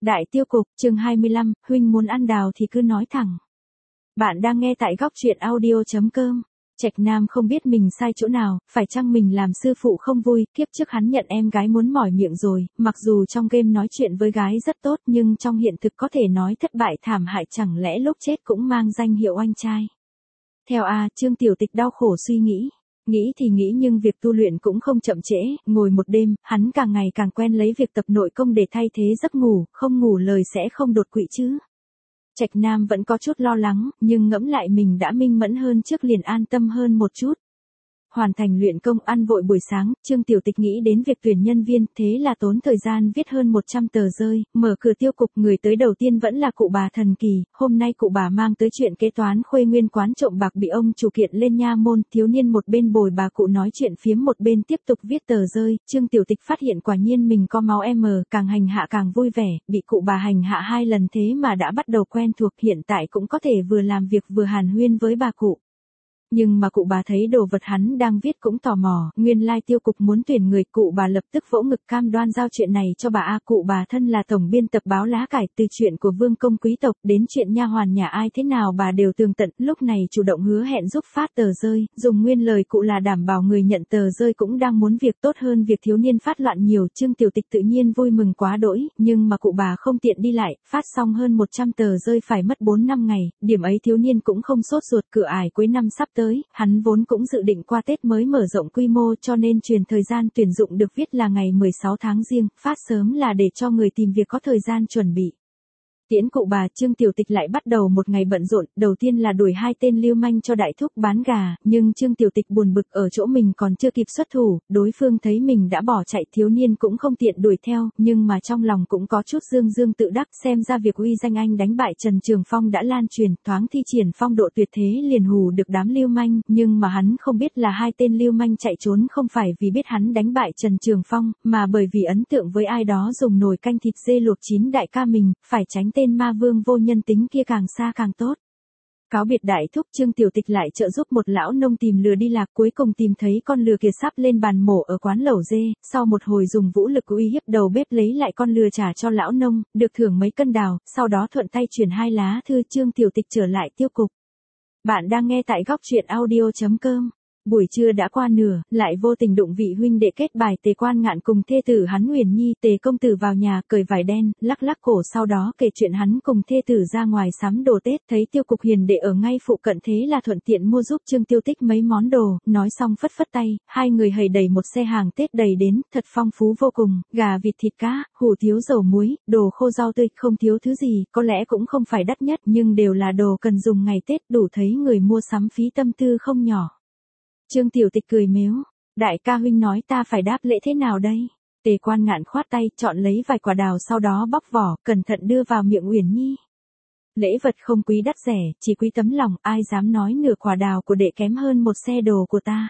Đại tiêu cục, chương 25, huynh muốn ăn đào thì cứ nói thẳng. Bạn đang nghe tại góc truyện audio.com. Trạch Nam không biết mình sai chỗ nào, phải chăng mình làm sư phụ không vui, kiếp trước hắn nhận em gái muốn mỏi miệng rồi, mặc dù trong game nói chuyện với gái rất tốt nhưng trong hiện thực có thể nói thất bại thảm hại, chẳng lẽ lúc chết cũng mang danh hiệu anh trai. Theo Trương Tiểu Tịch đau khổ suy nghĩ. Nghĩ thì nghĩ nhưng việc tu luyện cũng không chậm trễ, ngồi một đêm, hắn càng ngày càng quen lấy việc tập nội công để thay thế giấc ngủ, không ngủ lời sẽ không đột quỵ chứ. Trạch Nam vẫn có chút lo lắng, nhưng ngẫm lại mình đã minh mẫn hơn trước liền an tâm hơn một chút. Hoàn thành luyện công ăn vội buổi sáng, Trương Tiểu Tịch nghĩ đến việc tuyển nhân viên, thế là tốn thời gian viết hơn 100 tờ rơi, mở cửa tiêu cục, người tới đầu tiên vẫn là cụ bà thần kỳ, hôm nay cụ bà mang tới chuyện kế toán Khuê Nguyên quán trộm bạc bị ông chủ kiện lên nha môn, thiếu niên một bên bồi bà cụ nói chuyện phiếm một bên tiếp tục viết tờ rơi, Trương Tiểu Tịch phát hiện quả nhiên mình có máu càng hành hạ càng vui vẻ, bị cụ bà hành hạ 2 lần thế mà đã bắt đầu quen thuộc, hiện tại cũng có thể vừa làm việc vừa hàn huyên với bà cụ. Nhưng mà cụ bà thấy đồ vật hắn đang viết cũng tò mò, nguyên lai tiêu cục muốn tuyển người, cụ bà lập tức vỗ ngực cam đoan giao chuyện này cho bà cụ bà thân là tổng biên tập báo lá cải, từ chuyện của vương công quý tộc đến chuyện nha hoàn nhà ai thế nào bà đều tường tận, lúc này chủ động hứa hẹn giúp phát tờ rơi, dùng nguyên lời cụ là đảm bảo người nhận tờ rơi cũng đang muốn việc tốt hơn việc thiếu niên phát loạn nhiều. Trương Tiểu Tịch tự nhiên vui mừng quá đỗi, nhưng mà cụ bà không tiện đi lại, phát xong hơn 100 tờ rơi phải mất 4-5 ngày, điểm ấy thiếu niên cũng không sốt ruột, cửa ải cuối năm sắp tới. Hắn vốn cũng dự định qua Tết mới mở rộng quy mô cho nên truyền thời gian tuyển dụng được viết là ngày 16 tháng Giêng, phát sớm là để cho người tìm việc có thời gian chuẩn bị. Tiễn cụ bà, Trương Tiểu Tịch lại bắt đầu một ngày bận rộn, đầu tiên là đuổi 2 tên lưu manh cho đại thúc bán gà, nhưng Trương Tiểu Tịch buồn bực ở chỗ mình còn chưa kịp xuất thủ, đối phương thấy mình đã bỏ chạy, thiếu niên cũng không tiện đuổi theo, nhưng mà trong lòng cũng có chút dương tự đắc, xem ra việc uy danh anh đánh bại Trần Trường Phong đã lan truyền, thoáng thi triển phong độ tuyệt thế liền hù được đám lưu manh, nhưng mà hắn không biết là 2 tên lưu manh chạy trốn không phải vì biết hắn đánh bại Trần Trường Phong, mà bởi vì ấn tượng với ai đó dùng nồi canh thịt dê luộc chín đại ca mình, phải tránh tên ma vương vô nhân tính kia càng xa càng tốt. Cáo biệt đại thúc, Trương Tiểu Tịch lại trợ giúp một lão nông tìm lừa đi lạc, cuối cùng tìm thấy con lừa kia sắp lên bàn mổ ở quán lẩu dê, sau một hồi dùng vũ lực uy hiếp đầu bếp lấy lại con lừa trả cho lão nông, được thưởng mấy cân đào, sau đó thuận tay chuyển 2 lá thư. Trương Tiểu Tịch trở lại tiêu cục. Bạn đang nghe tại góc truyện audio.com. Buổi trưa đã qua nửa, lại vô tình đụng vị huynh đệ kết bài Tề Quan Ngạn cùng thê tử hắn Huyền Nhi. Tề công tử vào nhà, cởi vải đen, lắc lắc cổ, sau đó kể chuyện hắn cùng thê tử ra ngoài sắm đồ Tết, thấy tiêu cục Hiền đệ ở ngay phụ cận thế là thuận tiện mua giúp Trương Tiểu Tịch mấy món đồ, nói xong phất phất tay, 2 người hầy đầy một xe hàng Tết đầy đến, thật phong phú vô cùng, gà vịt thịt cá, hủ tiếu dầu muối, đồ khô rau tươi, không thiếu thứ gì, có lẽ cũng không phải đắt nhất nhưng đều là đồ cần dùng ngày Tết, đủ thấy người mua sắm phí tâm tư không nhỏ. Trương Tiểu Tịch cười mếu, đại ca huynh nói ta phải đáp lễ thế nào đây? Tề Quan Ngạn khoát tay, chọn lấy vài quả đào sau đó bóc vỏ, cẩn thận đưa vào miệng Uyển Nhi. Lễ vật không quý đắt rẻ, chỉ quý tấm lòng, ai dám nói nửa quả đào của đệ kém hơn một xe đồ của ta.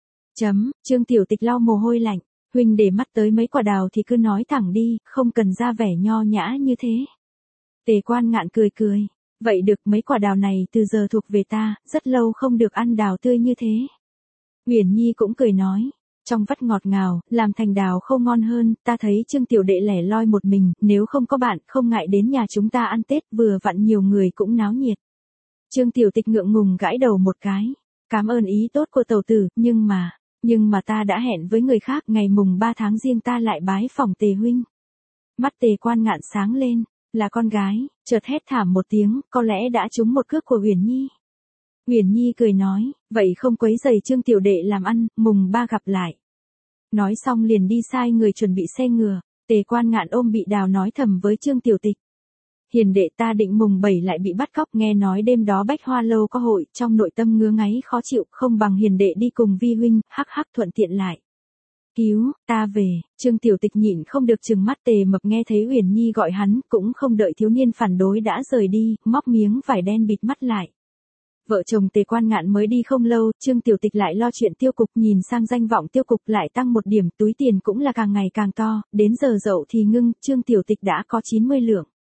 Trương Tiểu Tịch lau mồ hôi lạnh, huynh để mắt tới mấy quả đào thì cứ nói thẳng đi, không cần ra vẻ nho nhã như thế. Tề Quan Ngạn cười. Vậy được, mấy quả đào này từ giờ thuộc về ta, rất lâu không được ăn đào tươi như thế. Uyển Nhi cũng cười nói, trong vắt ngọt ngào, làm thành đào không ngon hơn, ta thấy Trương tiểu đệ lẻ loi một mình, nếu không có bạn, không ngại đến nhà chúng ta ăn Tết, vừa vặn nhiều người cũng náo nhiệt. Trương Tiểu Tịch ngượng ngùng gãi đầu một cái, cảm ơn ý tốt của tẩu tử, nhưng mà ta đã hẹn với người khác, ngày mùng 3 tháng Giêng ta lại bái phỏng Tề huynh. Mắt Tề Quan Ngạn sáng lên, là con gái, chợt hét thảm một tiếng, có lẽ đã trúng một cước của Uyển Nhi. Uyển Nhi cười nói, vậy không quấy rầy Trương tiểu đệ làm ăn, mùng 3 gặp lại. Nói xong liền đi sai người chuẩn bị xe ngựa. Tề Quan Ngạn ôm bị đào nói thầm với Trương Tiểu Tịch. Hiền đệ, ta định mùng 7 lại bị bắt cóc, nghe nói đêm đó Bách Hoa Lâu có hội, trong nội tâm ngứa ngáy khó chịu, không bằng hiền đệ đi cùng vi huynh, hắc thuận tiện lại. Cứu, ta về. Trương Tiểu Tịch nhịn không được trừng mắt. Tề Mập nghe thấy Uyển Nhi gọi hắn, cũng không đợi thiếu niên phản đối đã rời đi, móc miếng vải đen bịt mắt lại. Vợ chồng Tề Quan Ngạn mới đi không lâu, Trương Tiểu Tịch lại lo chuyện tiêu cục, nhìn sang danh vọng tiêu cục lại tăng 1 điểm, túi tiền cũng là càng ngày càng to, đến giờ dậu thì ngưng, Trương Tiểu Tịch đã có 90 lượng.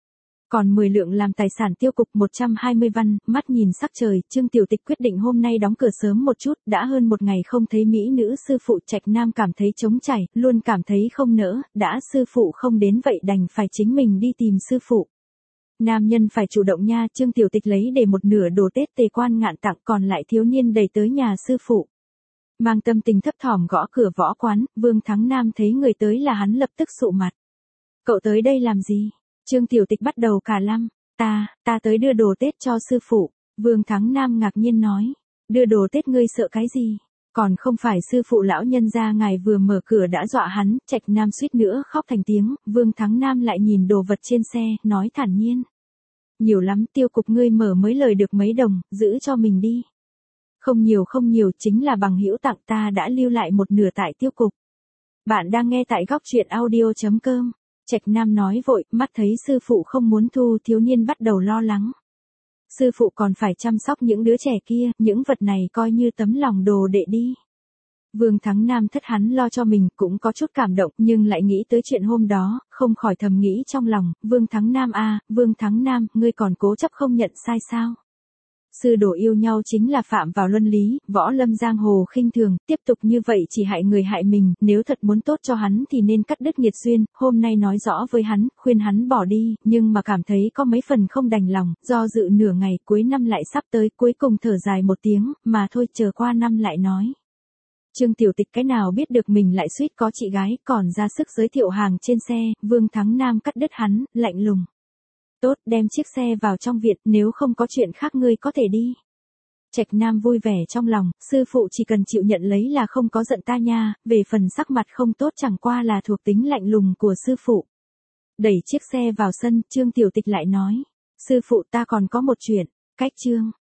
Còn 10 lượng làm tài sản tiêu cục 120 văn, mắt nhìn sắc trời, Trương Tiểu Tịch quyết định hôm nay đóng cửa sớm một chút, đã hơn một ngày không thấy mỹ nữ sư phụ. Trạch Nam cảm thấy trống trải, luôn cảm thấy không nỡ, đã sư phụ không đến vậy đành phải chính mình đi tìm sư phụ. Nam nhân phải chủ động nha, Trương Tiểu Tịch lấy để một nửa đồ Tết Tề Quan Ngạn tặng, còn lại thiếu niên đẩy tới nhà sư phụ. Mang tâm tình thấp thỏm gõ cửa võ quán, Vương Thắng Nam thấy người tới là hắn lập tức sụ mặt. Cậu tới đây làm gì? Trương Tiểu Tịch bắt đầu cả lăm. Ta tới đưa đồ Tết cho sư phụ. Vương Thắng Nam ngạc nhiên nói. Đưa đồ Tết ngươi sợ cái gì? Còn không phải sư phụ lão nhân gia ngài vừa mở cửa đã dọa hắn. Trạch Nam suýt nữa khóc thành tiếng. Vương Thắng Nam lại nhìn đồ vật trên xe, nói thản nhiên. Nhiều lắm, tiêu cục ngươi mở mới lời được mấy đồng, giữ cho mình đi. Không nhiều, chính là bằng hữu tặng, ta đã lưu lại một nửa tại tiêu cục. Bạn đang nghe tại góc truyện audio.com. Trạch Nam nói vội, mắt thấy sư phụ không muốn thu, thiếu niên bắt đầu lo lắng. Sư phụ còn phải chăm sóc những đứa trẻ kia, những vật này coi như tấm lòng đồ đệ đi. Vương Thắng Nam thất hắn lo cho mình, cũng có chút cảm động, nhưng lại nghĩ tới chuyện hôm đó, không khỏi thầm nghĩ trong lòng, Vương Thắng Nam à, Vương Thắng Nam, ngươi còn cố chấp không nhận sai sao? Sư đồ yêu nhau chính là phạm vào luân lý, võ lâm giang hồ khinh thường, tiếp tục như vậy chỉ hại người hại mình, nếu thật muốn tốt cho hắn thì nên cắt đứt nghiệt duyên, hôm nay nói rõ với hắn, khuyên hắn bỏ đi, nhưng mà cảm thấy có mấy phần không đành lòng, do dự nửa ngày, cuối năm lại sắp tới, cuối cùng thở dài một tiếng, mà thôi chờ qua năm lại nói. Trương Tiểu Tịch cái nào biết được mình lại suýt có chị gái, còn ra sức giới thiệu hàng trên xe, Vương Thắng Nam cắt đứt hắn, lạnh lùng. Tốt, đem chiếc xe vào trong viện, nếu không có chuyện khác ngươi có thể đi. Trạch Nam vui vẻ trong lòng, sư phụ chỉ cần chịu nhận lấy là không có giận ta nha, về phần sắc mặt không tốt chẳng qua là thuộc tính lạnh lùng của sư phụ. Đẩy chiếc xe vào sân, Trương Tiểu Tịch lại nói, sư phụ ta còn có một chuyện, cách Trương.